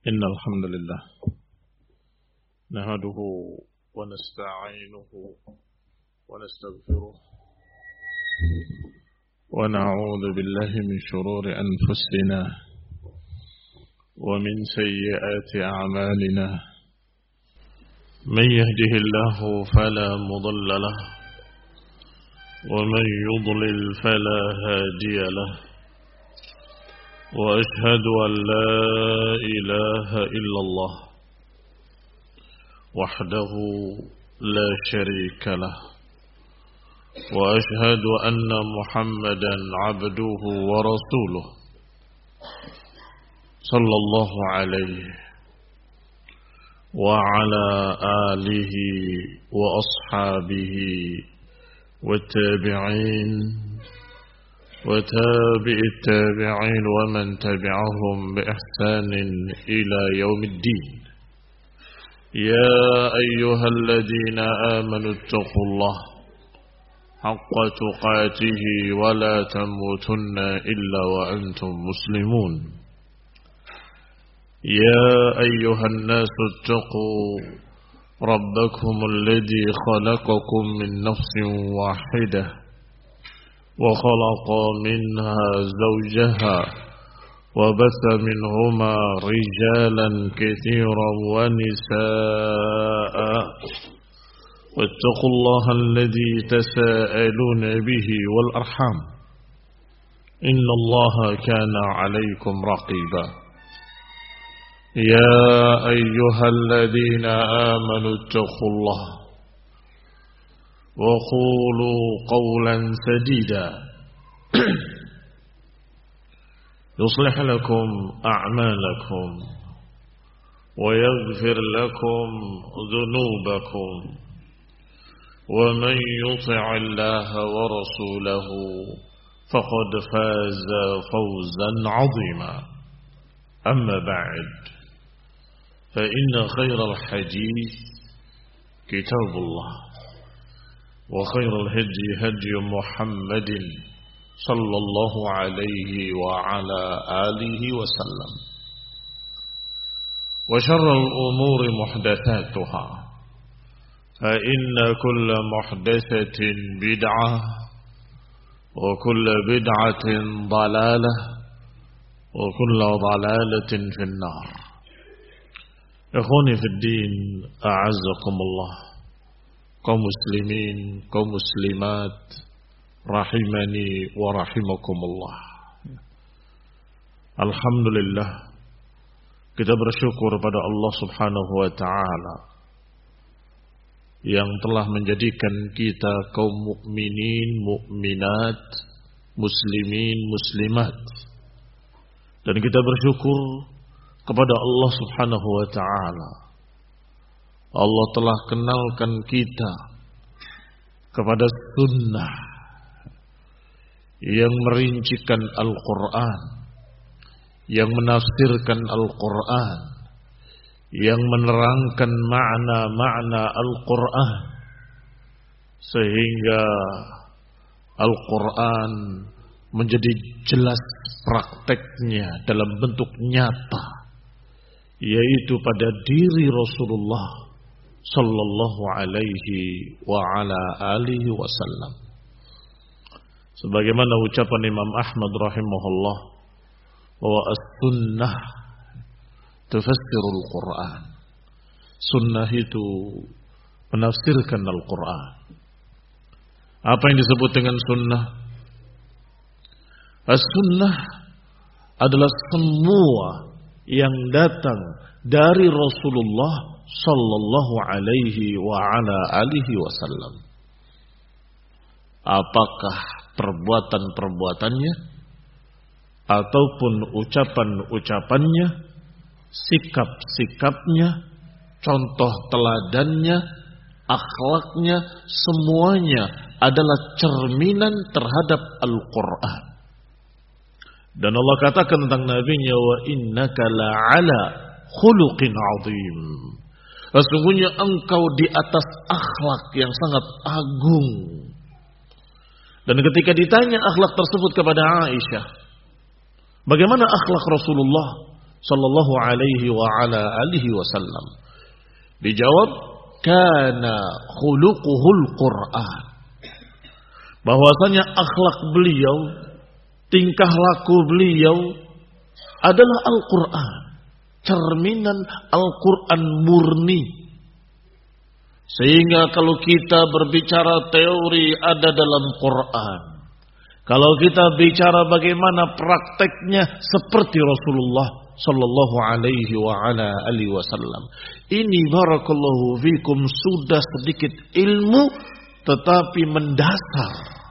إن الحمد لله نحمده ونستعينه ونستغفره ونعوذ بالله من شرور أنفسنا ومن سيئات أعمالنا من يهده الله فلا مضل له ومن يضلل فلا هادي له وأشهد أن لا إله إلا الله وحده لا شريك له وأشهد أن محمدا عبده ورسوله صلى الله عليه وعلى آله وأصحابه والتابعين وتابع التابعين ومن تبعهم بإحسان إلى يوم الدين. يا أيها الذين آمنوا اتقوا الله حق تقاته ولا تموتن إلا وأنتم مسلمون. يا أيها الناس اتقوا ربكم الذي خلقكم من نفس واحدة وخلق منها زوجها وبث منهما رجالا كثيرا ونساء واتقوا الله الذي تساءلون به والأرحام إن الله كان عليكم رقيبا. يا أيها الذين آمنوا اتقوا الله وقولوا قولا سديدا يصلح لكم أعمالكم ويغفر لكم ذنوبكم ومن يطع الله ورسوله فقد فاز فوزا عظيما. أما بعد فإن خير الحديث كتاب الله وخير الهدي هدي محمد صلى الله عليه وعلى آله وسلم وشر الأمور محدثاتها فإن كل محدثة بدعة وكل بدعة ضلالة وكل ضلالة في النار. إخواني في الدين أعزكم الله، kaum muslimin, kaum muslimat, rahimani wa rahimakumullah. Alhamdulillah, kita bersyukur pada Allah Subhanahu wa ta'ala yang telah menjadikan kita kaum mukminin, mukminat, muslimin, muslimat. Dan kita bersyukur kepada Allah Subhanahu wa ta'ala, Allah telah kenalkan kita kepada sunnah yang merincikan Al-Quran, yang menafsirkan Al-Quran, yang menerangkan makna-makna Al-Quran, sehingga Al-Quran menjadi jelas prakteknya dalam bentuk nyata, yaitu pada diri Rasulullah sallallahu alaihi wa ala alihi wasallam. Sebagaimana ucapan Imam Ahmad rahimahullah bahwa as-sunnah tufassirul Quran. Sunnah itu menafsirkan Al-Quran. Apa yang disebut dengan sunnah? As-sunnah adalah semua yang datang dari Rasulullah sallallahu alaihi wa ala alihi wasallam. Apakah perbuatan-perbuatannya ataupun ucapan-ucapannya, sikap-sikapnya, contoh teladannya, akhlaknya, semuanya adalah cerminan terhadap Al-Quran. Dan Allah katakan tentang nabinya, wa innaka la'ala khuluqin azim. Sesungguhnya engkau di atas akhlak yang sangat agung. Dan ketika ditanya akhlak tersebut kepada Aisyah, bagaimana akhlak Rasulullah sallallahu alaihi wa ala alihi wasallam? Dijawab, kana khuluquhul Qur'an. Bahwasanya akhlak beliau, tingkah laku beliau adalah Al-Quran, cerminan Al-Quran murni. Sehingga kalau kita berbicara teori ada dalam Quran, kalau kita bicara bagaimana prakteknya seperti Rasulullah sallallahu alaihi wa ala alihi wasallam. Ini barakallahu fikum sudah sedikit ilmu tetapi mendasar.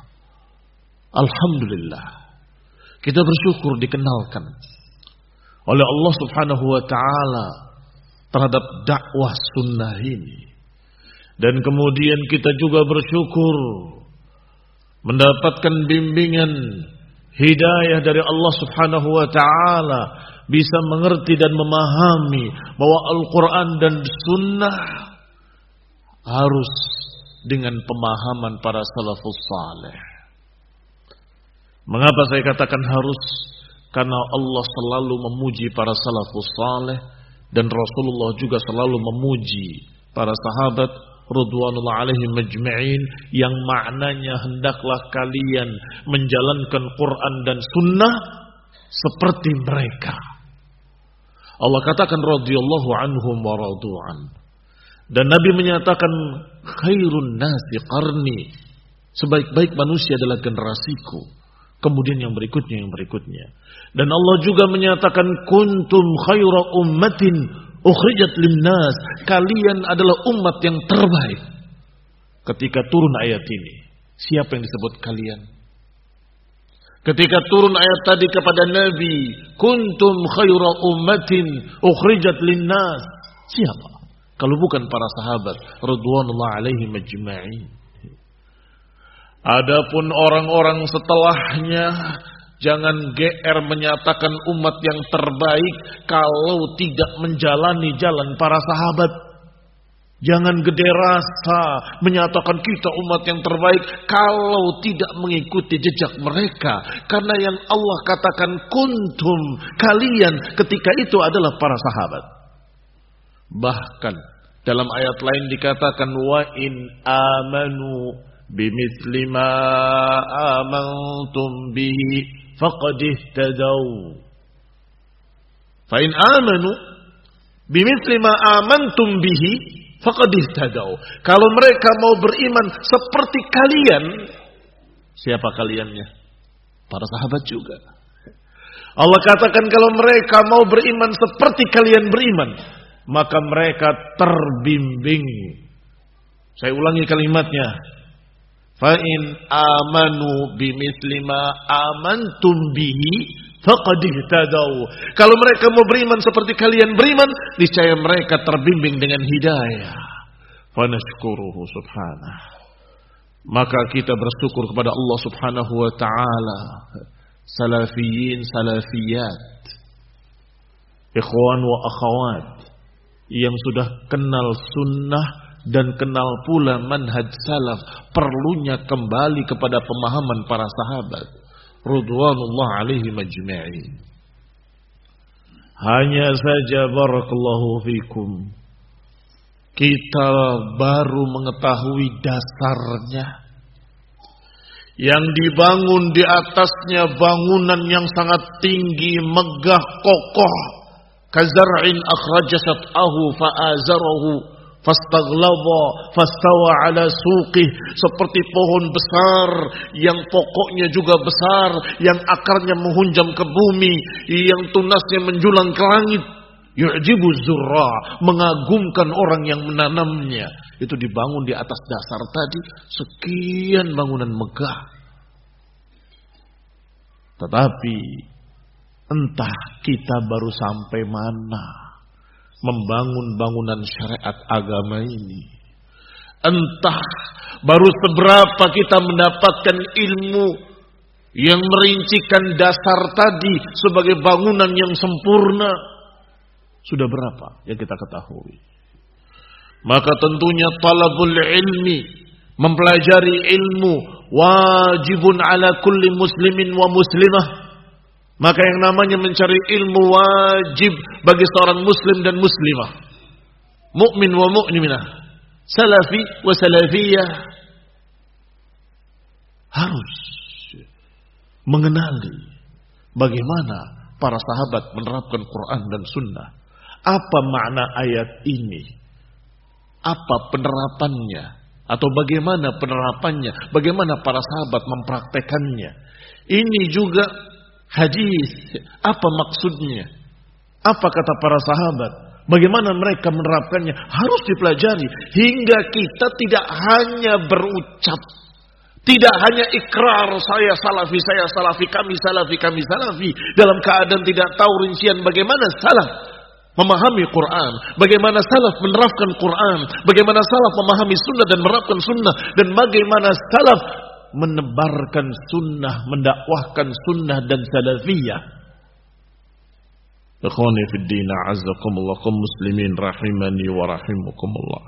Alhamdulillah. Kita bersyukur dikenalkan oleh Allah Subhanahu wa taala terhadap dakwah sunnah ini. Dan kemudian kita juga bersyukur mendapatkan bimbingan hidayah dari Allah Subhanahu wa taala, bisa mengerti dan memahami bahwa Al-Quran dan Sunnah harus dengan pemahaman para salafus saleh. Mengapa saya katakan harus? Karena Allah selalu memuji para salafus saleh dan Rasulullah juga selalu memuji para sahabat radhiyallahu alaihim majma'in, yang maknanya hendaklah kalian menjalankan Quran dan Sunnah seperti mereka. Allah katakan radhiyallahu anhum wa radu'an. Dan Nabi menyatakan khairun nasi qarni, sebaik-baik manusia adalah generasiku, kemudian yang berikutnya. Dan Allah juga menyatakan kuntum khaira ummatin ukhrijat linnas, kalian adalah umat yang terbaik. Ketika turun ayat ini, siapa yang disebut kalian? Ketika turun ayat tadi kepada Nabi, kuntum khaira ummatin ukhrijat linnas, siapa? Kalau bukan para sahabat radhiyallahu alaihim ajma'in. Adapun orang-orang setelahnya, jangan GR menyatakan umat yang terbaik kalau tidak menjalani jalan para sahabat. Jangan gede rasa menyatakan kita umat yang terbaik kalau tidak mengikuti jejak mereka. Karena yang Allah katakan kuntum, kalian ketika itu adalah para sahabat. Bahkan dalam ayat lain dikatakan wa in amanu bimithli ma amantum bihi faqad ihtadaw. Fa in amanu bimithli ma amantum bihi faqad ihtadaw. Kalau mereka mau beriman seperti kalian, siapa kaliannya? Para sahabat juga. Allah katakan kalau mereka mau beriman seperti kalian beriman, maka mereka terbimbing. Saya ulangi kalimatnya. Fa in amanu bimithli ma amantum bihi faqad ihtadaw. Kalau mereka mau beriman seperti kalian beriman, niscaya mereka terbimbing dengan hidayah. Fa nashkuruhu subhanahu. Maka kita bersyukur kepada Allah Subhanahu wa taala. Salafiyin, salafiyat, ikhwan wa akhawat yang sudah kenal sunnah dan kenal pula manhaj salaf, perlunya kembali kepada pemahaman para sahabat radhiyallahu alaihim ajma'in. Hanya saja barakallahu fikum, kita baru mengetahui dasarnya, yang dibangun di atasnya bangunan yang sangat tinggi, megah, kokoh. Kazar'in akhraja sat'ahu fa'azarahu fastaghlaba fastawa ala suqih, seperti pohon besar yang pokoknya juga besar, yang akarnya menghunjam ke bumi, yang tunasnya menjulang ke langit. Yu'jibu zurra, mengagumkan orang yang menanamnya. Itu dibangun di atas dasar tadi sekian bangunan megah. Tetapi entah kita baru sampai mana membangun bangunan syariat agama ini. Entah baru seberapa kita mendapatkan ilmu yang merincikan dasar tadi sebagai bangunan yang sempurna. Sudah berapa yang kita ketahui? Maka tentunya talabul ilmi, mempelajari ilmu, wajibun ala kulli muslimin wa muslimah. Maka yang namanya mencari ilmu wajib bagi seorang muslim dan muslimah, mukmin wa mukminah, salafi wa salafiyah, harus mengenali bagaimana para sahabat menerapkan Quran dan Sunnah. Apa makna ayat ini? Apa penerapannya? Atau bagaimana penerapannya? Bagaimana para sahabat mempraktekannya? Ini juga hadis. Apa maksudnya? Apa kata para sahabat? Bagaimana mereka menerapkannya? Harus dipelajari. Hingga kita tidak hanya berucap. Tidak hanya ikrar saya salafi, kami salafi. Dalam keadaan tidak tahu rincian bagaimana salaf memahami Quran. Bagaimana salaf menerapkan Quran. Bagaimana salaf memahami sunnah dan menerapkan sunnah. Dan bagaimana salaf menebarkan sunnah, mendakwahkan sunnah dan salafiyah. Ikhwani fid din, a'azzakumullah, kaum muslimin rahimani wa rahimakumullah.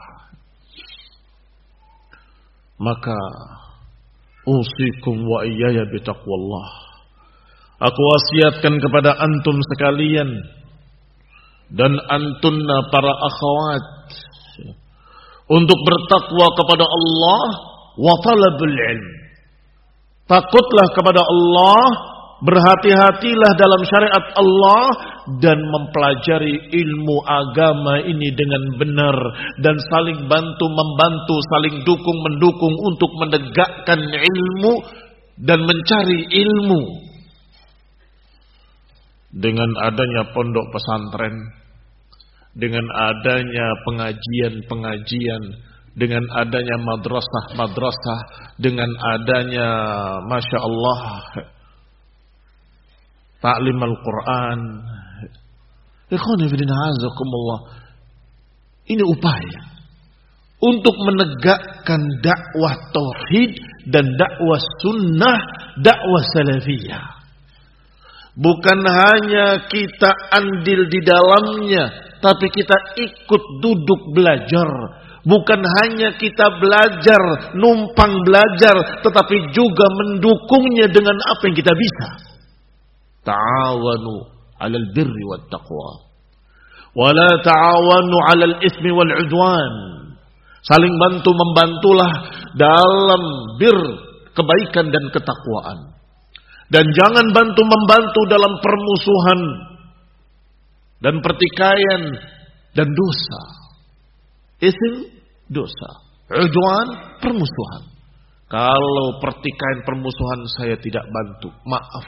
Maka usikum wa iyaya bitaqwallah. Aku wasiatkan kepada antum sekalian dan antunna para akhwat untuk bertakwa kepada Allah wa talabul ilm. Takutlah kepada Allah, berhati-hatilah dalam syariat Allah dan mempelajari ilmu agama ini dengan benar dan saling bantu-membantu, saling dukung-mendukung untuk menegakkan ilmu dan mencari ilmu. Dengan adanya pondok pesantren, dengan adanya pengajian-pengajian, dengan adanya madrasah-madrasah, dengan adanya Masya Allah ta'lim Al-Quran. Ikhwani fillah azakumullah. Ini upaya untuk menegakkan dakwah tauhid dan dakwah sunnah, dakwah salafiyah. Bukan hanya kita andil di dalamnya, tapi kita ikut duduk belajar. Bukan hanya kita belajar, numpang belajar, tetapi juga mendukungnya dengan apa yang kita bisa. Ta'awanu 'alal birri wat taqwa wa la ta'awanu 'alal itsmi wal 'udwan. Saling bantu membantulah dalam kebaikan dan ketakwaan. Dan jangan bantu membantu dalam permusuhan dan pertikaian dan dosa. Ism dosa, 'udwan permusuhan. Kalau pertikaian permusuhan saya tidak bantu, maaf.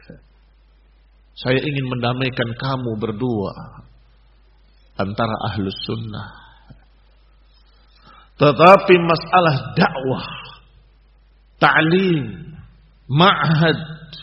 Saya ingin mendamaikan kamu berdua antara ahlus sunnah. Tetapi masalah dakwah, ta'lim, ma'had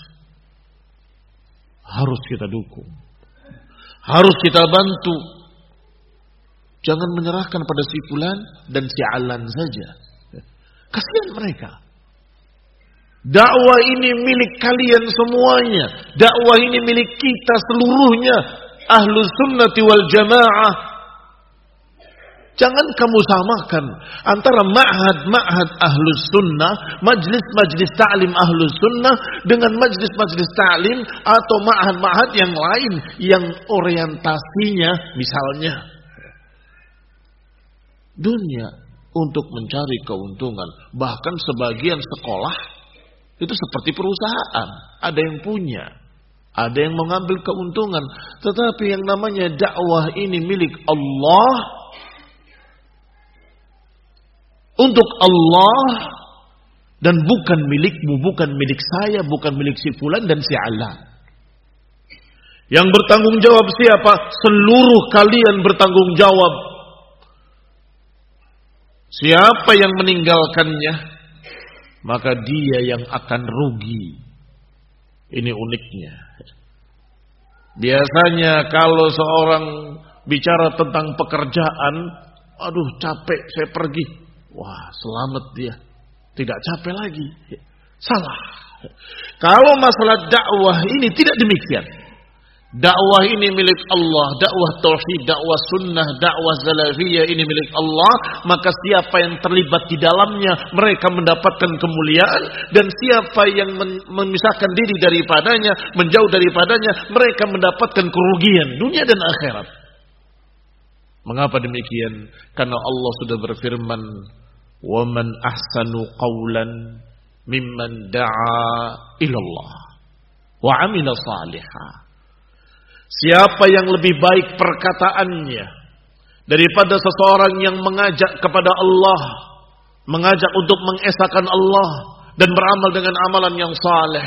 harus kita dukung, harus kita bantu. Jangan menyerahkan pada si fulan dan si alan saja. Kasihan mereka. Dakwah ini milik kalian semuanya. Dakwah ini milik kita seluruhnya. Ahlus sunnati wal jamaah. Jangan kamu samakan antara ma'had ahlus sunnah, majlis ta'lim ahlus sunnah dengan majlis ta'lim atau ma'had yang lain yang orientasinya misalnya dunia untuk mencari keuntungan. Bahkan sebagian sekolah itu seperti perusahaan, ada yang punya, ada yang mengambil keuntungan. Tetapi yang namanya dakwah ini milik Allah, untuk Allah, dan bukan milikmu, bukan milik saya, bukan milik si fulan dan si alan. Yang bertanggung jawab siapa? Seluruh kalian bertanggung jawab. Siapa yang meninggalkannya, maka dia yang akan rugi. Ini uniknya. Biasanya kalau seorang bicara tentang pekerjaan, aduh capek saya pergi. Wah selamat dia, tidak capek lagi. Salah. Kalau masalah dakwah ini tidak demikian. Dakwah ini milik Allah, dakwah tauhid, dakwah sunnah, dakwah salafiyah ini milik Allah, maka siapa yang terlibat di dalamnya mereka mendapatkan kemuliaan, dan siapa yang memisahkan diri daripadanya, menjauh daripadanya, mereka mendapatkan kerugian dunia dan akhirat. Mengapa demikian? Karena Allah sudah berfirman, "Wa man ahsanu qawlan mimman da'a ila Allah wa 'amila shalihan." Siapa yang lebih baik perkataannya daripada seseorang yang mengajak kepada Allah, mengajak untuk mengesahkan Allah dan beramal dengan amalan yang saleh.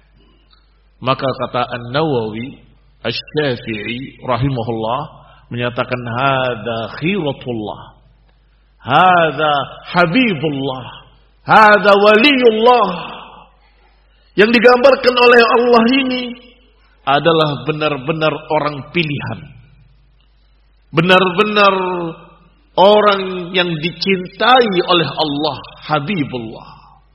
Maka kata An-Nawawi Asy-Syafi'i rahimahullah menyatakan hadza khiratullah, hadza habibullah, hadza waliyullah. Yang digambarkan oleh Allah ini adalah benar-benar orang pilihan, benar-benar orang yang dicintai oleh Allah, Habibullah,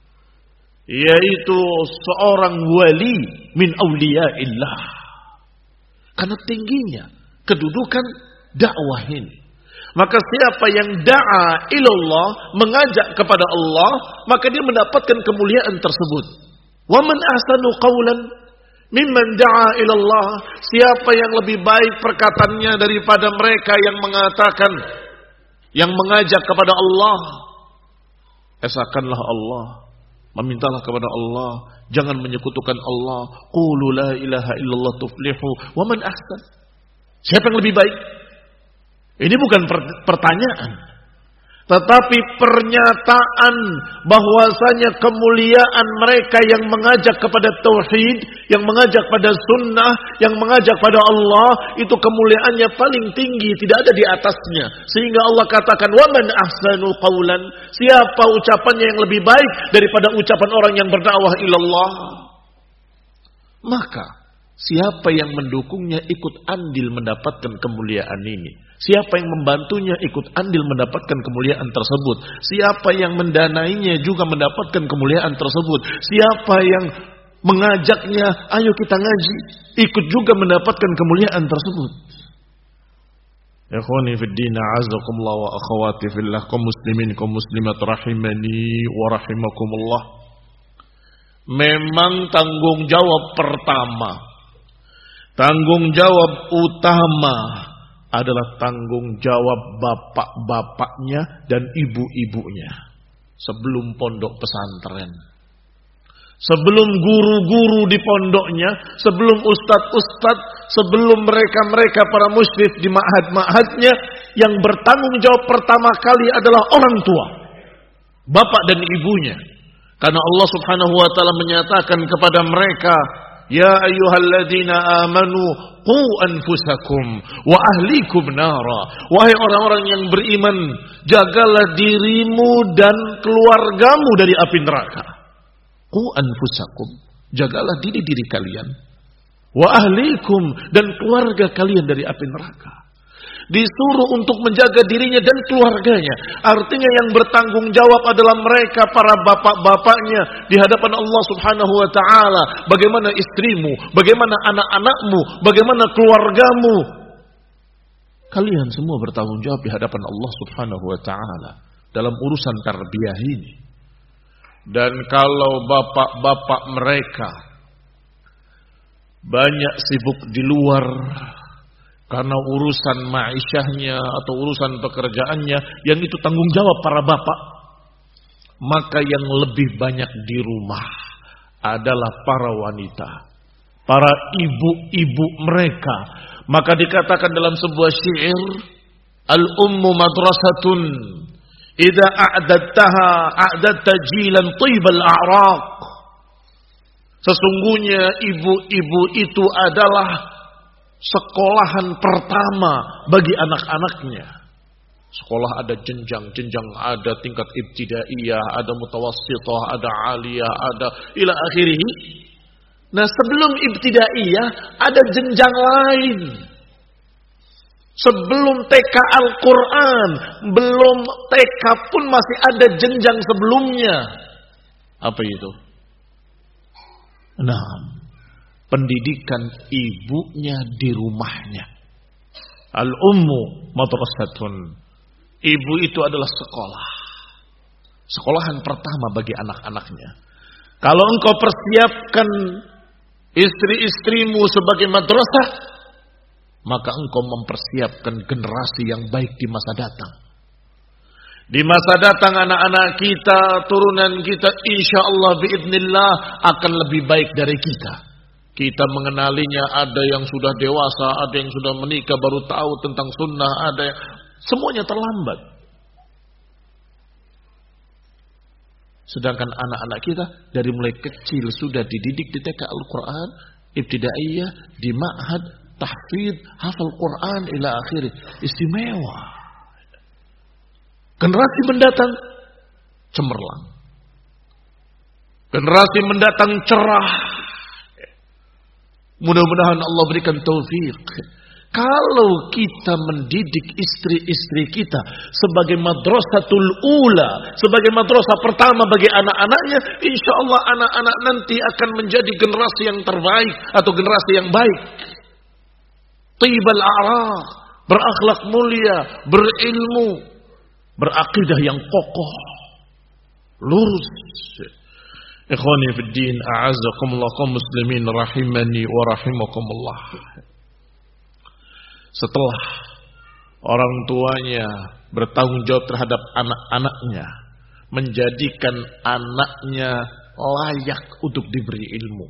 yaitu seorang wali min auliyaillah. Karena tingginya kedudukan dakwah ini, maka siapa yang da'a ilallah, mengajak kepada Allah, maka dia mendapatkan kemuliaan tersebut. Wa man ahsanu qawlan mimman da'a ilallah, siapa yang lebih baik perkataannya daripada mereka yang mengatakan, yang mengajak kepada Allah. Esahkanlah Allah, memintalah kepada Allah, jangan menyekutukan Allah. Qulu la ilaha illallah tuflihu wa man ahsan. Siapa yang lebih baik? Ini bukan pertanyaan, tetapi pernyataan bahwasanya kemuliaan mereka yang mengajak kepada tauhid, yang mengajak pada sunnah, yang mengajak pada Allah, itu kemuliaannya paling tinggi, tidak ada di atasnya. Sehingga Allah katakan, wa man ahsanu qawlan, siapa ucapannya yang lebih baik daripada ucapan orang yang berdakwah ilallah. Maka siapa yang mendukungnya ikut andil mendapatkan kemuliaan ini. Siapa yang membantunya ikut andil mendapatkan kemuliaan tersebut. Siapa yang mendanainya juga mendapatkan kemuliaan tersebut. Siapa yang mengajaknya, ayo kita ngaji, ikut juga mendapatkan kemuliaan tersebut. Ikhwani fid din, a'azzakumullah wa akhawati fillah, kaum muslimin, kaum muslimat rahimani wa rahimakumullah. Memang tanggung jawab pertama, tanggung jawab utama adalah tanggung jawab bapak-bapaknya dan ibu-ibunya sebelum pondok pesantren, sebelum guru-guru di pondoknya, sebelum ustadz-ustadz, sebelum mereka-mereka para musyrif di ma'had-ma'hadnya. Yang bertanggung jawab pertama kali adalah orang tua, bapak dan ibunya. Karena Allah Subhanahu wa taala menyatakan kepada mereka, ya ayyuhalladzina amanu qu anfusakum wa ahlikum nara. Wahai orang-orang yang beriman, jagalah dirimu dan keluargamu dari api neraka. Qu anfusakum, jagalah diri-diri kalian. Wa ahlikum, dan keluarga kalian dari api neraka. Disuruh untuk menjaga dirinya dan keluarganya. Artinya yang bertanggung jawab adalah mereka, para bapak-bapaknya di hadapan Allah Subhanahu wa taala. Bagaimana istrimu, bagaimana anak-anakmu, bagaimana keluargamu. Kalian semua bertanggung jawab di hadapan Allah Subhanahu wa taala dalam urusan tarbiyah ini. Dan kalau bapak-bapak mereka banyak sibuk di luar karena urusan ma'isyahnya atau urusan pekerjaannya, yang itu tanggung jawab para bapak, maka yang lebih banyak di rumah adalah para wanita, para ibu-ibu mereka. Maka dikatakan dalam sebuah syair, al-ummu madrasatun idza a'dadtaha a'dadta jilan thibal a'raq. Sesungguhnya ibu-ibu itu adalah sekolahan pertama bagi anak-anaknya. Sekolah ada jenjang-jenjang, ada tingkat ibtidaiyah, ada mutawassithah, ada aliyah, ada ila akhirih. Nah, sebelum ibtidaiyah ada jenjang lain. Sebelum TK Al-Quran, belum TK pun masih ada jenjang sebelumnya. Apa itu? Nah, pendidikan ibunya di rumahnya. Al-ummu madrasatun. Ibu itu adalah sekolah. Sekolahan pertama bagi anak-anaknya. Kalau engkau persiapkan istri-istrimu sebagai madrasah, maka engkau mempersiapkan generasi yang baik di masa datang. Di masa datang anak-anak kita, turunan kita, insya Allah biidznillah akan lebih baik dari kita. Kita mengenalinya, ada yang sudah dewasa, ada yang sudah menikah baru tahu tentang sunnah, ada yang semuanya terlambat. Sedangkan anak-anak kita dari mulai kecil sudah dididik di TK Al-Quran, ibtidaiyah, di ma'had, tahfidz, hafal Quran ila akhirih. Istimewa. Generasi mendatang cemerlang. Generasi mendatang cerah. Mudah-mudahan Allah berikan taufik. Kalau kita mendidik istri-istri kita sebagai madrasatul ula, sebagai madrasah pertama bagi anak-anaknya, insya Allah anak-anak nanti akan menjadi generasi yang terbaik atau generasi yang baik. Tibal a'raq, berakhlak mulia, berilmu, berakidah yang kokoh, lurus. Ikhwani fid din, a'azzakumullah kaum muslimin rahimani wa rahimakumullah. Setelah orang tuanya bertanggung jawab terhadap anak-anaknya, menjadikan anaknya layak untuk diberi ilmu.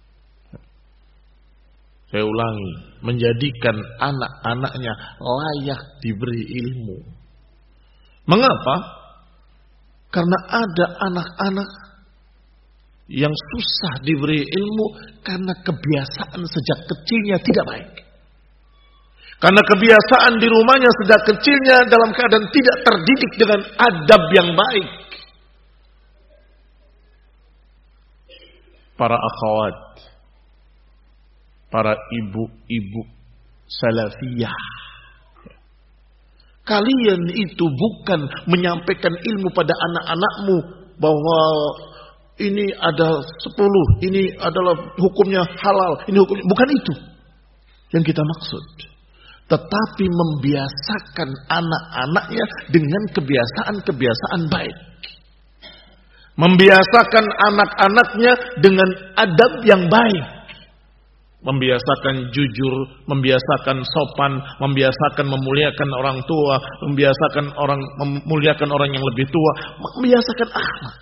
Saya ulangi, menjadikan anak-anaknya layak diberi ilmu. Mengapa? Karena ada anak-anak yang susah diberi ilmu karena kebiasaan sejak kecilnya tidak baik. Karena kebiasaan di rumahnya sejak kecilnya dalam keadaan tidak terdidik dengan adab yang baik. Para akhwat, para ibu-ibu salafiyah, kalian itu bukan menyampaikan ilmu pada anak-anakmu bahwa ini ada 10, ini adalah hukumnya halal, ini hukumnya, bukan itu yang kita maksud. Tetapi membiasakan anak-anaknya dengan kebiasaan-kebiasaan baik. Membiasakan anak-anaknya dengan adab yang baik. Membiasakan jujur, membiasakan sopan, membiasakan memuliakan orang tua, memuliakan orang yang lebih tua, membiasakan akhlak.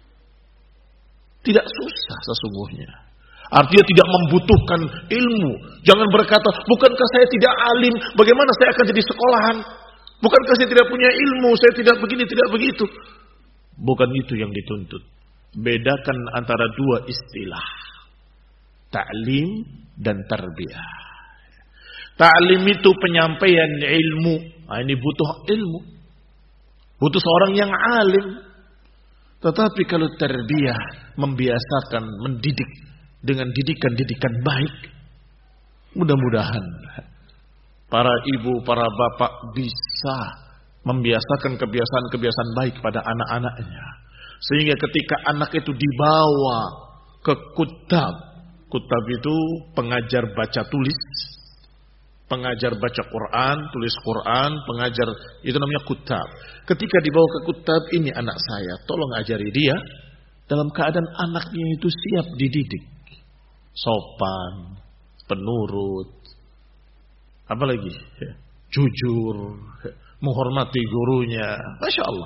Tidak susah sesungguhnya. Artinya tidak membutuhkan ilmu. Jangan berkata, bukankah saya tidak alim, bagaimana saya akan jadi sekolahan? Bukankah saya tidak punya ilmu, saya tidak begini, tidak begitu. Bukan itu yang dituntut. Bedakan antara dua istilah. Ta'lim dan tarbiyah. Ta'lim itu penyampaian ilmu. Nah, ini butuh ilmu. Butuh seorang yang alim. Tetapi kalau tarbiyah, membiasakan, mendidik dengan didikan-didikan baik, mudah-mudahan para ibu, para bapak bisa membiasakan kebiasaan-kebiasaan baik pada anak-anaknya. Sehingga ketika anak itu dibawa ke kutab, kutab itu pengajar baca tulis, pengajar baca Quran, tulis Quran, pengajar, itu namanya kutab. Ketika dibawa ke kutab, ini anak saya, tolong ajari dia, dalam keadaan anaknya itu siap dididik. Sopan, penurut, apalagi jujur, menghormati gurunya, Masya Allah.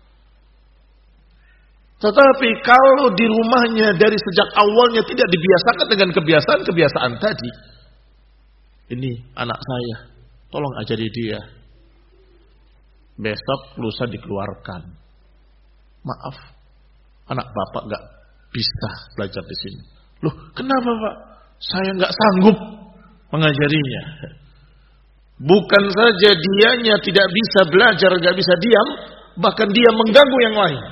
Tetapi kalau di rumahnya dari sejak awalnya tidak dibiasakan dengan kebiasaan-kebiasaan tadi, ini anak saya, tolong ajari dia, besok lusa dikeluarkan. Maaf, anak bapak gak bisa belajar di sini. Loh, kenapa Pak? Saya nggak sanggup mengajarinya. Bukan saja dianya tidak bisa belajar, nggak bisa diam, bahkan dia mengganggu yang lain.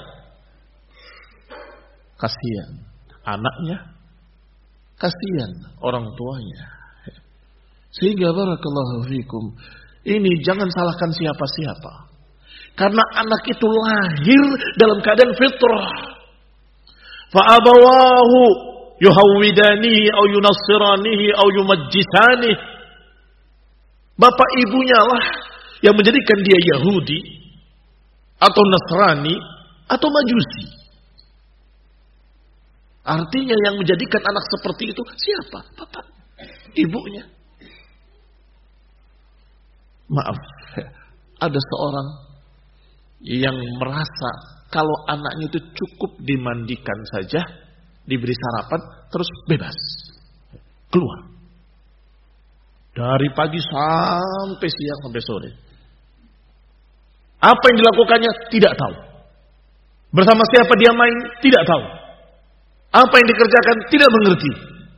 Kasihan anaknya, kasihan orang tuanya. Sehingga barakallahu fikum, ini jangan salahkan siapa-siapa. Karena anak itu lahir dalam keadaan fitrah. Fa'abawahu yuhawwidanihi au yunassiranihi au yumajjisanihi. Bapak ibunya lah yang menjadikan dia Yahudi atau Nasrani atau Majusi. Artinya yang menjadikan anak seperti itu siapa? Bapak, ibunya. Maaf, ada seorang yang merasa kalau anaknya itu cukup dimandikan saja, diberi sarapan, terus bebas. Keluar. Dari pagi sampai siang sampai sore. Apa yang dilakukannya? Tidak tahu. Bersama siapa dia main? Tidak tahu. Apa yang dikerjakan? Tidak mengerti.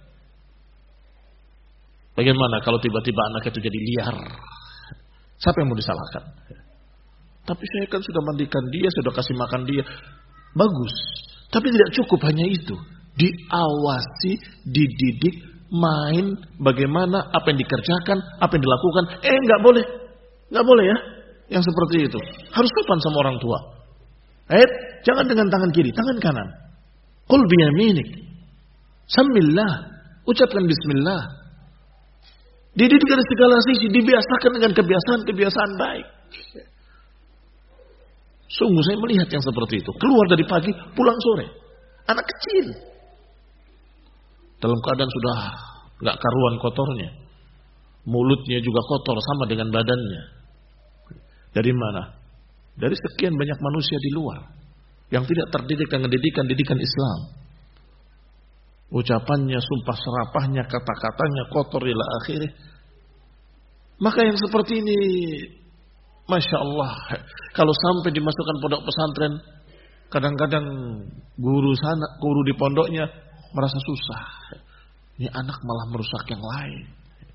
Bagaimana kalau tiba-tiba anak itu jadi liar? Siapa yang mau disalahkan? Tapi saya kan sudah mandikan dia, sudah kasih makan dia. Bagus. Tapi tidak cukup hanya itu. Diawasi, dididik, main, bagaimana, apa yang dikerjakan, apa yang dilakukan. Enggak boleh. Enggak boleh ya. Yang seperti itu. Harus sopan sama orang tua. Jangan dengan tangan kiri, tangan kanan. Qul biyaminik. Samillah. Ucapkan bismillah. Dididik dari segala sisi, dibiasakan dengan kebiasaan-kebiasaan baik. Sungguh saya melihat yang seperti itu. Keluar dari pagi, pulang sore. Anak kecil. Dalam keadaan sudah gak karuan kotornya. Mulutnya juga kotor sama dengan badannya. Dari mana? Dari sekian banyak manusia di luar. Yang tidak terdidik dengan didikan Islam. Ucapannya, sumpah serapahnya, kata-katanya kotor ila akhirnya. Maka yang seperti ini, Masya Allah, kalau sampai dimasukkan pondok pesantren, kadang-kadang guru di pondoknya merasa susah. Ini anak malah merusak yang lain.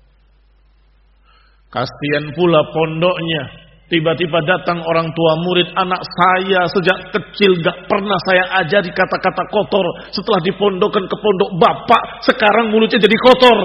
Kasihan pula pondoknya. Tiba-tiba datang orang tua murid, anak saya sejak kecil gak pernah saya ajari kata-kata kotor. Setelah dipondokkan ke pondok bapak, sekarang mulutnya jadi kotor.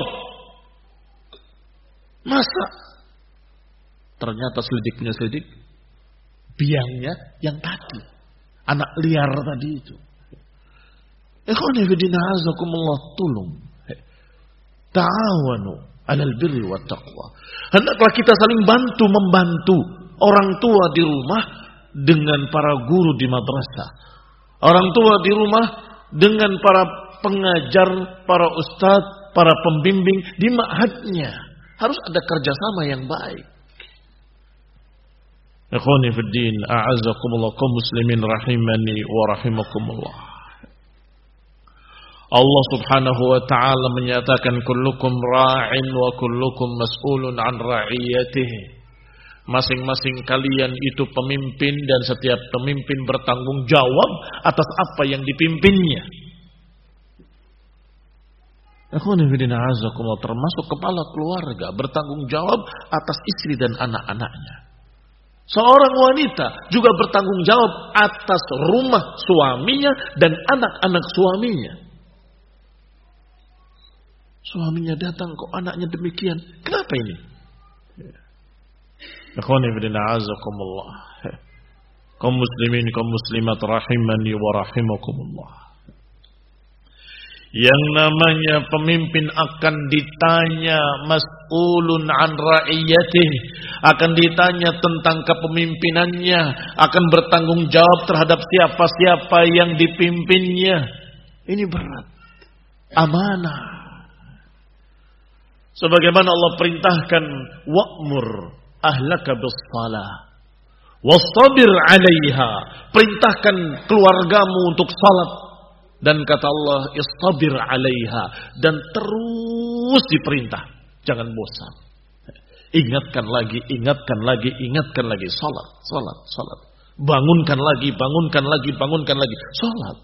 Masa? Ternyata selidik punya selidik, biangnya yang tadi. Anak liar tadi itu. Ikhwani fillah azakumullah, tolong. Ta'awanu 'alal birri wat taqwa. Hendaklah kita saling membantu orang tua di rumah dengan para guru di madrasah. Orang tua di rumah dengan para pengajar, para ustadz, para pembimbing di ma'hadnya. Harus ada kerjasama yang baik. Ikhwani fid din, a'azzakumullah, kaum muslimin rahimani wa rahimakumullah. Allah Subhanahu wa taala menyatakan kullukum ra'in wa kullukum mas'ulun 'an ra'iyatihi. Masing-masing kalian itu pemimpin dan setiap pemimpin bertanggung jawab atas apa yang dipimpinnya. Ikhwani fid din, a'azzakumullah, termasuk kepala keluarga bertanggung jawab atas istri dan anak-anaknya. Seorang wanita juga bertanggung jawab atas rumah suaminya dan anak-anak suaminya. Suaminya datang, kok anaknya demikian? Kenapa ini? Ikhwani fillah azakumullah. Kaum muslimin, kaum muslimat rahimani wa rahimakumullah. Yang namanya pemimpin akan ditanya mas'ulun an ra'iyatih, akan ditanya tentang kepemimpinannya, akan bertanggung jawab terhadap siapa-siapa yang dipimpinnya. Ini berat, amanah. Sebagaimana Allah perintahkan, wa'mur ahlaka bis-shalah wastabir 'alaiha, perintahkan keluargamu untuk salat. Dan kata Allah, istabir 'alaiha, dan terus diperintah, jangan bosan. Ingatkan lagi, ingatkan lagi, ingatkan lagi, salat, salat, salat. Bangunkan lagi, bangunkan lagi, bangunkan lagi, salat.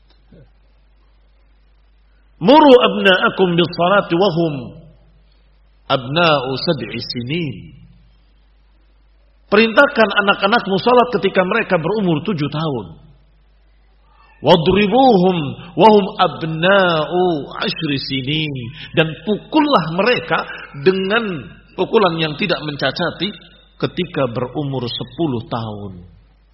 Muru abna'akum bis salati wa hum abna'u 7 sinin. Perintahkan anak-anakmu salat ketika mereka berumur 7 tahun. Wadribuhum wahum abna'u 10 sinin, dan pukullah mereka dengan pukulan yang tidak mencacati ketika berumur 10 tahun.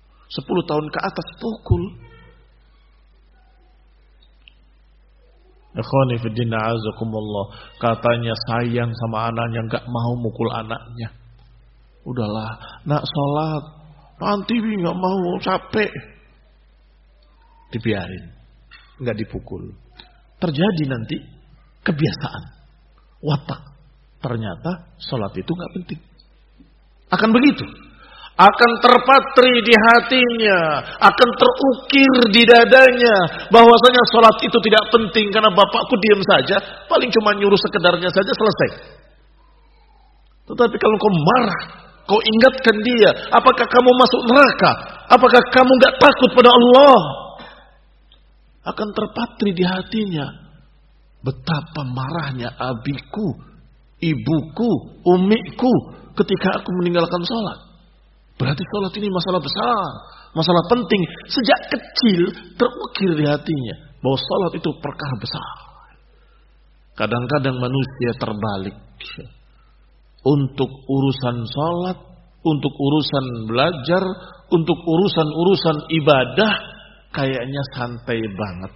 10 tahun ke atas pukul. Ikhwani fiddin a'azakumullah, katanya sayang sama anaknya, enggak mau mukul anaknya. Udahlah, nak sholat, nanti enggak mau, capek. Dibiarin, enggak dipukul. Terjadi nanti kebiasaan, watak. Ternyata sholat itu enggak penting. Akan begitu. Akan terpatri di hatinya, akan terukir di dadanya bahwasanya sholat itu tidak penting karena bapakku diam saja, paling cuma nyuruh sekedarnya saja, selesai. Tetapi kalau kau marah, kau ingatkan dia, apakah kamu masuk neraka? Apakah kamu gak takut pada Allah? Akan terpatri di hatinya betapa marahnya abiku, ibuku, umiku ketika aku meninggalkan sholat. Berarti sholat ini masalah besar, masalah penting. Sejak kecil terukir di hatinya bahwa sholat itu perkara besar. Kadang-kadang manusia terbalik. Untuk urusan sholat, untuk urusan belajar, untuk urusan-urusan ibadah, kayaknya santai banget.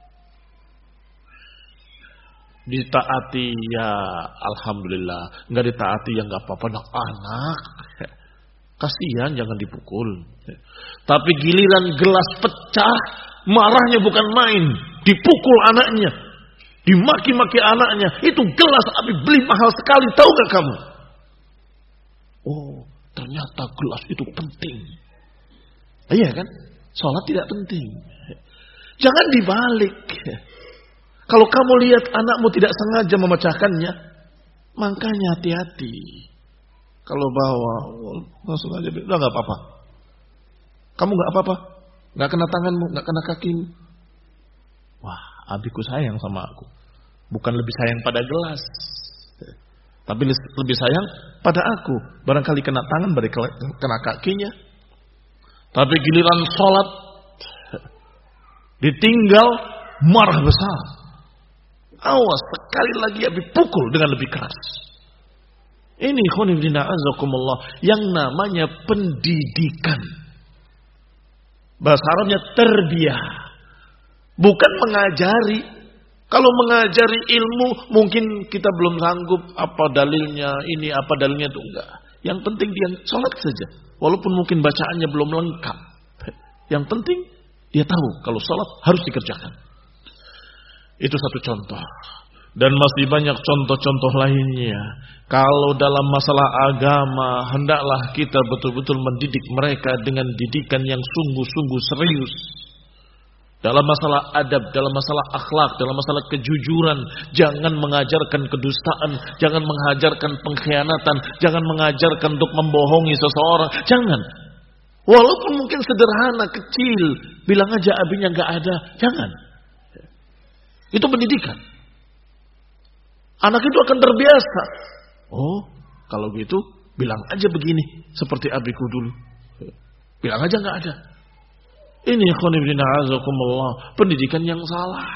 Ditaati ya alhamdulillah, nggak ditaati ya nggak apa-apa, anak. Kasihan, jangan dipukul. Tapi giliran gelas pecah, marahnya bukan main. Dipukul anaknya, dimaki-maki anaknya. Itu gelas Abi beli mahal sekali, tahu gak kamu? Oh, ternyata gelas itu penting. Iya kan? Sholat tidak penting. Jangan dibalik. Kalau kamu lihat anakmu tidak sengaja memecahkannya, makanya hati-hati. Kalau bawa, langsung aja, udah gak apa-apa. Kamu gak apa-apa, gak kena tanganmu, gak kena kakimu. Wah, abiku sayang sama aku. Bukan lebih sayang pada gelas, tapi lebih sayang pada aku. Barangkali kena tangan, barangkali kena kakinya. Tapi giliran sholat, ditinggal, marah besar. Awas, sekali lagi abi pukul dengan lebih keras. Ini khonifdina azakumullah yang namanya pendidikan. Bahasa Arabnya terbiyah. Bukan mengajari. Kalau mengajari ilmu mungkin kita belum sanggup apa dalilnya ini, apa dalilnya itu, enggak. Yang penting dia sholat saja. Walaupun mungkin bacaannya belum lengkap. Yang penting dia tahu kalau sholat harus dikerjakan. Itu satu contoh. Dan masih banyak contoh-contoh lainnya. Kalau dalam masalah agama, hendaklah kita betul-betul mendidik mereka dengan didikan yang sungguh-sungguh serius. Dalam masalah adab, dalam masalah akhlak, dalam masalah kejujuran. Jangan mengajarkan kedustaan, jangan mengajarkan pengkhianatan, jangan mengajarkan untuk membohongi seseorang. Jangan. Walaupun mungkin sederhana, kecil, bilang aja abinya gak ada. Jangan. Itu pendidikan. Anak itu akan terbiasa. Oh, kalau gitu bilang aja begini, seperti abiku dulu. Bilang aja nggak ada. Ini khonibdina azakumullah, pendidikan yang salah.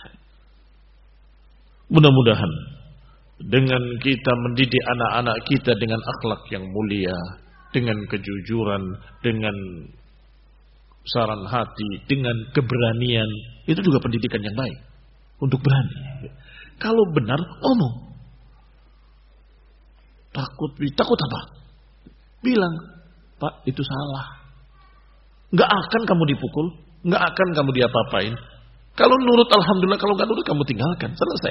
Mudah-mudahan dengan kita mendidik anak-anak kita dengan akhlak yang mulia, dengan kejujuran, dengan saran hati, dengan keberanian, itu juga pendidikan yang baik. Untuk berani. Kalau benar, ngomong. Takut apa? Bilang, Pak, itu salah. Nggak akan kamu dipukul, nggak akan kamu diapa-apain. Kalau nurut, alhamdulillah. Kalau nggak nurut, kamu tinggalkan. Selesai.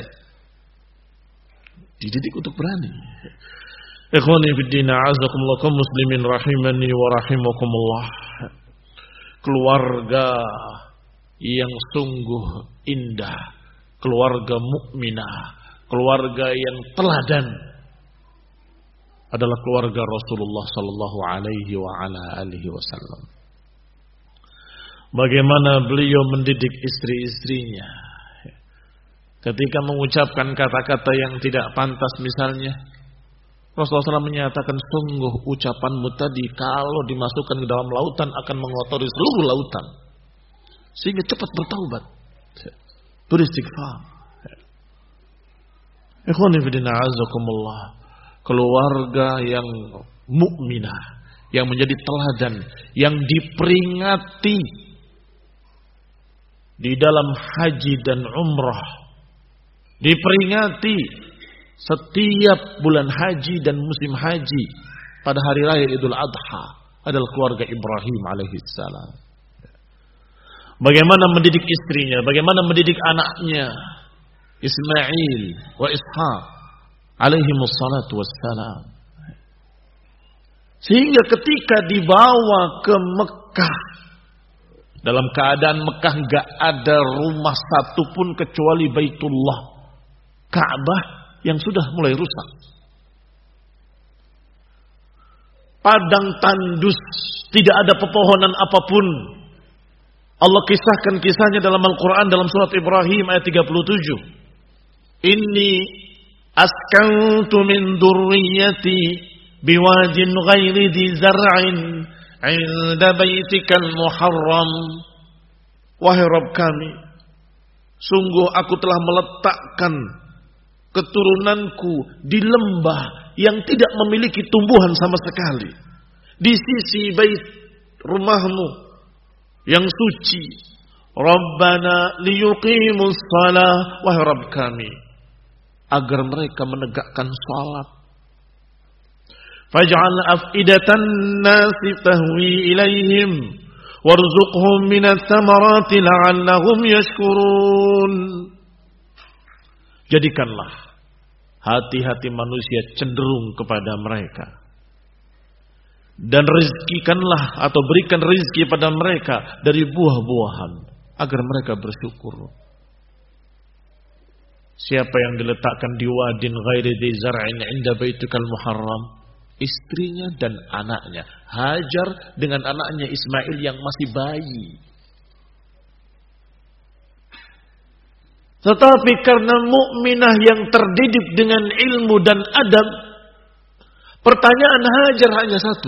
Dididik untuk berani. Ikhwani fiddin a'azakumullah kaum muslimin rahimani wa rahimakumullah. Keluarga yang sungguh indah. Keluarga mukminah, keluarga yang teladan adalah keluarga Rasulullah sallallahu alaihi wa ala alihi wasallam. Bagaimana beliau mendidik istri-istrinya ketika mengucapkan kata-kata yang tidak pantas misalnya. Rasulullah SAW menyatakan, sungguh ucapanmu tadi kalau dimasukkan ke dalam lautan akan mengotori seluruh lautan. Sehingga cepat bertaubat. Beristighfar. Ikhwani fillah azakumullah. Keluarga yang mukminah, yang menjadi teladan, yang diperingati di dalam haji dan umrah diperingati setiap bulan haji dan musim haji pada hari raya Idul Adha adalah keluarga Ibrahim alaihissalam. Bagaimana mendidik istrinya, bagaimana mendidik anaknya Ismail wa Ishaq alaihimussalatu wassalam. Sehingga ketika dibawa ke Mekah, dalam keadaan Mekah gak ada rumah satupun kecuali Baitullah, Ka'bah yang sudah mulai rusak. Padang tandus, tidak ada pepohonan apapun. Allah kisahkan kisahnya dalam Al-Quran dalam surat Ibrahim ayat 37. Inni askantu min durriyati biwajin ghairi di zar'in inda baitikal muharram. Wahai Rabb kami, sungguh aku telah meletakkan keturunanku di lembah yang tidak memiliki tumbuhan sama sekali, di sisi bait rumahmu yang suci. Rabbana liyuqimus shalah, wahai Rabb kami, agar mereka menegakkan salat. Faj'al af'idatan nasi tahwi ilaihim warzuqhum minas samarati la'allahum yashkurun. Jadikanlah hati-hati manusia cenderung kepada mereka, dan rezekikanlah atau berikan rezeki pada mereka dari buah-buahan agar mereka bersyukur. Siapa yang diletakkan di wadin ghairi dzi zar'in 'inda baitikal muharram? Istrinya dan anaknya, Hajar dengan anaknya Ismail yang masih bayi. Tetapi karena mukminah yang terdidik dengan ilmu dan adab, pertanyaan Hajar hanya satu: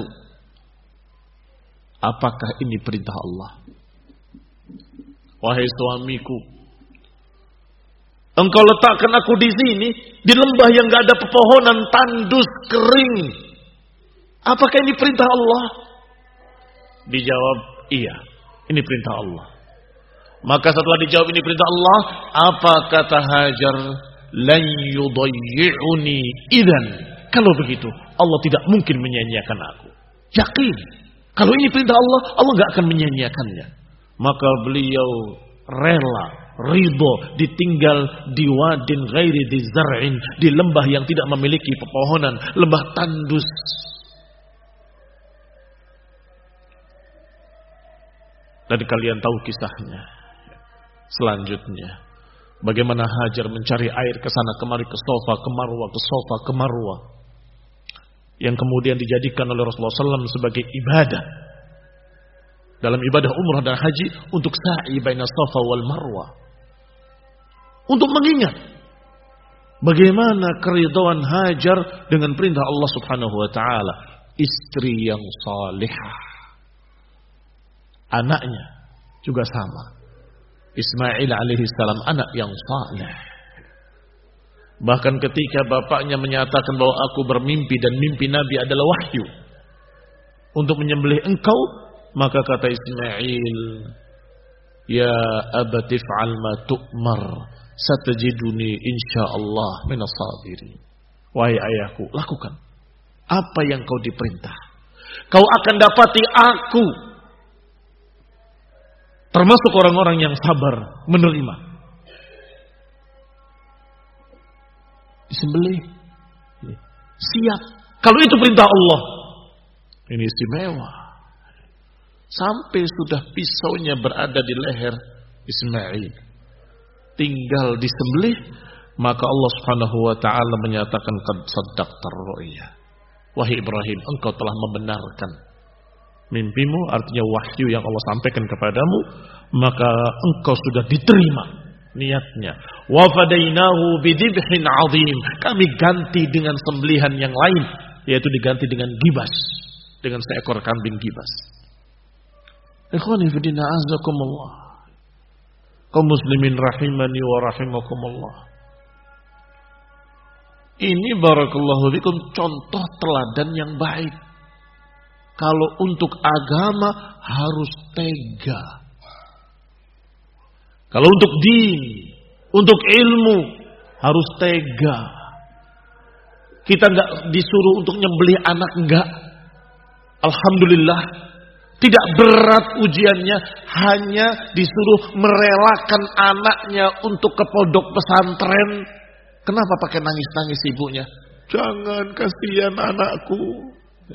apakah ini perintah Allah? Wahai suamiku, engkau letakkan aku di sini, di lembah yang gak ada pepohonan, tandus, kering. Apakah ini perintah Allah? Dijawab, iya, ini perintah Allah. Maka setelah dijawab ini perintah Allah, apa kata Hajar? Lan yudayyi'uni idzan. Kalau begitu, Allah tidak mungkin menyia-nyiakan aku. Yakin, kalau ini perintah Allah, Allah gak akan menyia-nyiakannya. Maka beliau rela, ridho ditinggal di wadin ghairi dzi zar'in, di lembah yang tidak memiliki pepohonan, lembah tandus. Dan kalian tahu kisahnya selanjutnya, bagaimana Hajar mencari air ke sana kemari, ke Safa, ke Marwa, ke Safa, ke Marwa, yang kemudian dijadikan oleh Rasulullah SAW sebagai ibadah dalam ibadah umrah dan haji, untuk sa'i baina Safa wal Marwa, untuk mengingat bagaimana keridhaan Hajar dengan perintah Allah Subhanahu wa taala. Istri yang salihah, anaknya juga sama. Ismail alaihissalam anak yang saleh. Bahkan ketika bapaknya menyatakan bahwa aku bermimpi dan mimpi Nabi adalah wahyu untuk menyembelih engkau, maka kata Ismail, ya abati fa'al ma tu'mar satajiduni insyaallah minas sabirin. Wahai ayahku, lakukan apa yang kau diperintah, kau akan dapati aku termasuk orang-orang yang sabar menerima. Disembelih, siap. Kalau itu perintah Allah, ini istimewa. Sampai sudah pisaunya berada di leher Ismail, tinggal disembelih, maka Allah Subhanahu wa taala menyatakan qad saddaqtar ru'ya. Wahai Ibrahim, engkau telah membenarkan mimpimu, artinya wahyu yang Allah sampaikan kepadamu, maka engkau sudah diterima niatnya. Wa fadainahu bidibhin azim, kami ganti dengan sembelihan yang lain, yaitu diganti dengan gibas, dengan seekor kambing gibas. Ikhwani fi din, a'azzakumullah, kaum muslimin rahimani wa rahimakumullah. Ini barakallahu fikum contoh teladan yang baik. Kalau untuk agama harus tega. Kalau untuk din, untuk ilmu harus tega. Kita nggak disuruh untuk nyembelih anak, enggak. Alhamdulillah, tidak berat ujiannya, hanya disuruh merelakan anaknya untuk ke pondok pesantren. Kenapa pakai nangis-nangis ibunya? Jangan, kasihan anakku.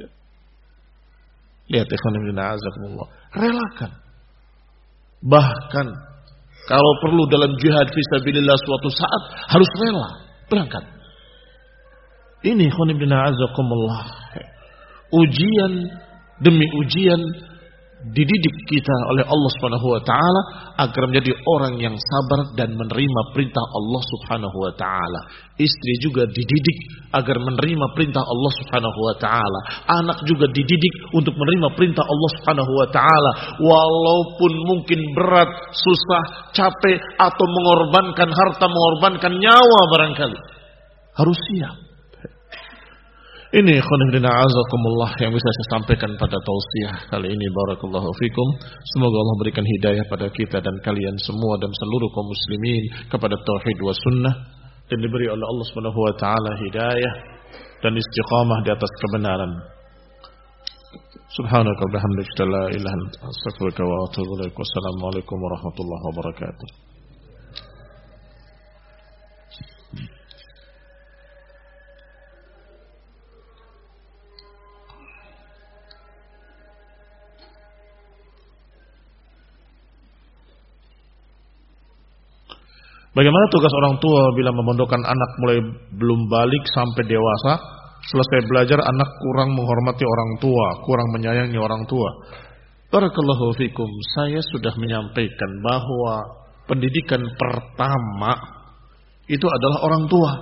Lihat, ikhwan fillah, azakumullah. Relakan. Bahkan kalau perlu dalam jihad fisabilillah suatu saat harus rela berangkat. Ini ikhwan fillah, azakumullah. Ujian demi ujian dididik kita oleh Allah Subhanahu wa taala agar menjadi orang yang sabar dan menerima perintah Allah Subhanahu wa taala. Istri juga dididik agar menerima perintah Allah Subhanahu wa taala. Anak juga dididik untuk menerima perintah Allah Subhanahu wa taala, walaupun mungkin berat, susah, capek atau mengorbankan harta, mengorbankan nyawa barangkali. Harus siap. Ini khonifdina azakumullah yang bisa saya sampaikan pada tausiah kali ini. Barakallahu fikum. Semoga Allah berikan hidayah pada kita dan kalian semua dan seluruh kaum muslimin kepada tauhid wa sunnah, dan diberi oleh Allah Subhanahu wa taala hidayah dan istiqamah di atas kebenaran. Subhanaka wa bihamdika la ilaha illa anta astaghfiruka wa atubu ilaik. Wassalamualaikum warahmatullahi wabarakatuh. Bagaimana tugas orang tua bila memondokkan anak mulai belum balik sampai dewasa? Selesai belajar anak kurang menghormati orang tua, kurang menyayangi orang tua. Barakallahu fikum. Saya sudah menyampaikan bahwa pendidikan pertama itu adalah orang tua.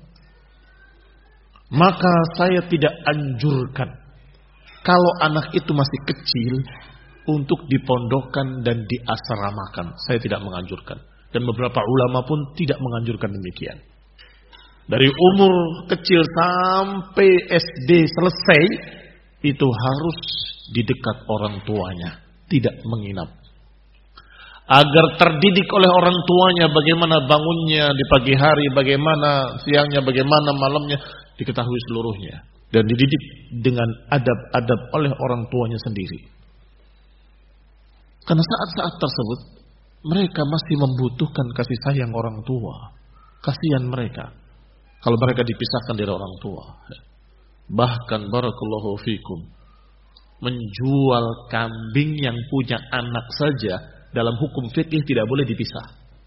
Maka saya tidak anjurkan kalau anak itu masih kecil untuk dipondokkan dan diasramakan. Saya tidak menganjurkan. Dan beberapa ulama pun tidak menganjurkan demikian. Dari umur kecil sampai SD selesai, itu harus di dekat orang tuanya, tidak menginap. Agar terdidik oleh orang tuanya bagaimana bangunnya di pagi hari, bagaimana siangnya, bagaimana malamnya, diketahui seluruhnya. Dan dididik dengan adab-adab oleh orang tuanya sendiri. Karena saat-saat tersebut, mereka masih membutuhkan kasih sayang orang tua. Kasihan mereka kalau mereka dipisahkan dari orang tua. Bahkan barakallahu fikum, menjual kambing yang punya anak saja dalam hukum fikih tidak boleh dipisah.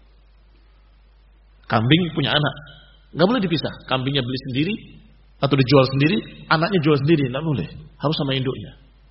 Kambing punya anak, nggak boleh dipisah. Kambingnya beli sendiri atau dijual sendiri, anaknya jual sendiri, nggak boleh. Harus sama induknya.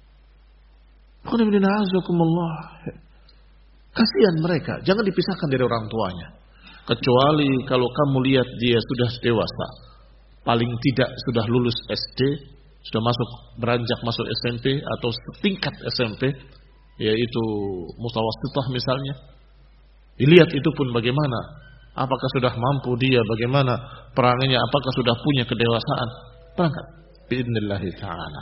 Kasihan mereka, jangan dipisahkan dari orang tuanya. Kecuali kalau kamu lihat dia sudah dewasa, paling tidak sudah lulus SD, sudah beranjak masuk SMP atau setingkat SMP, yaitu mutawassithah misalnya. Dilihat itu pun bagaimana, apakah sudah mampu dia, bagaimana perangannya, apakah sudah punya kedewasaan. Berangkat biidznillah ta'ala.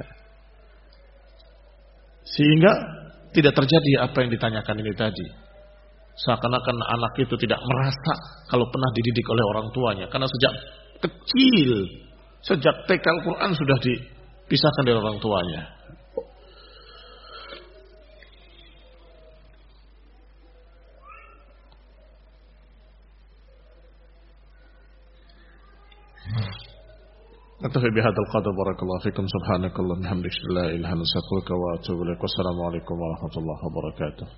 Sehingga tidak terjadi apa yang ditanyakan ini tadi. Seakan-akan anak itu tidak merasa kalau pernah dididik oleh orang tuanya. Karena sejak kecil, sejak TK Al-Quran sudah dipisahkan dari orang tuanya. Nattafi bihadzal qadar. Barakallahu fikum. Subhanakallah bihamdika la ilaha illa anta astaghfiruka wa atubu ilaik. Wassalamu alaikum warahmatullahi wabarakatuh.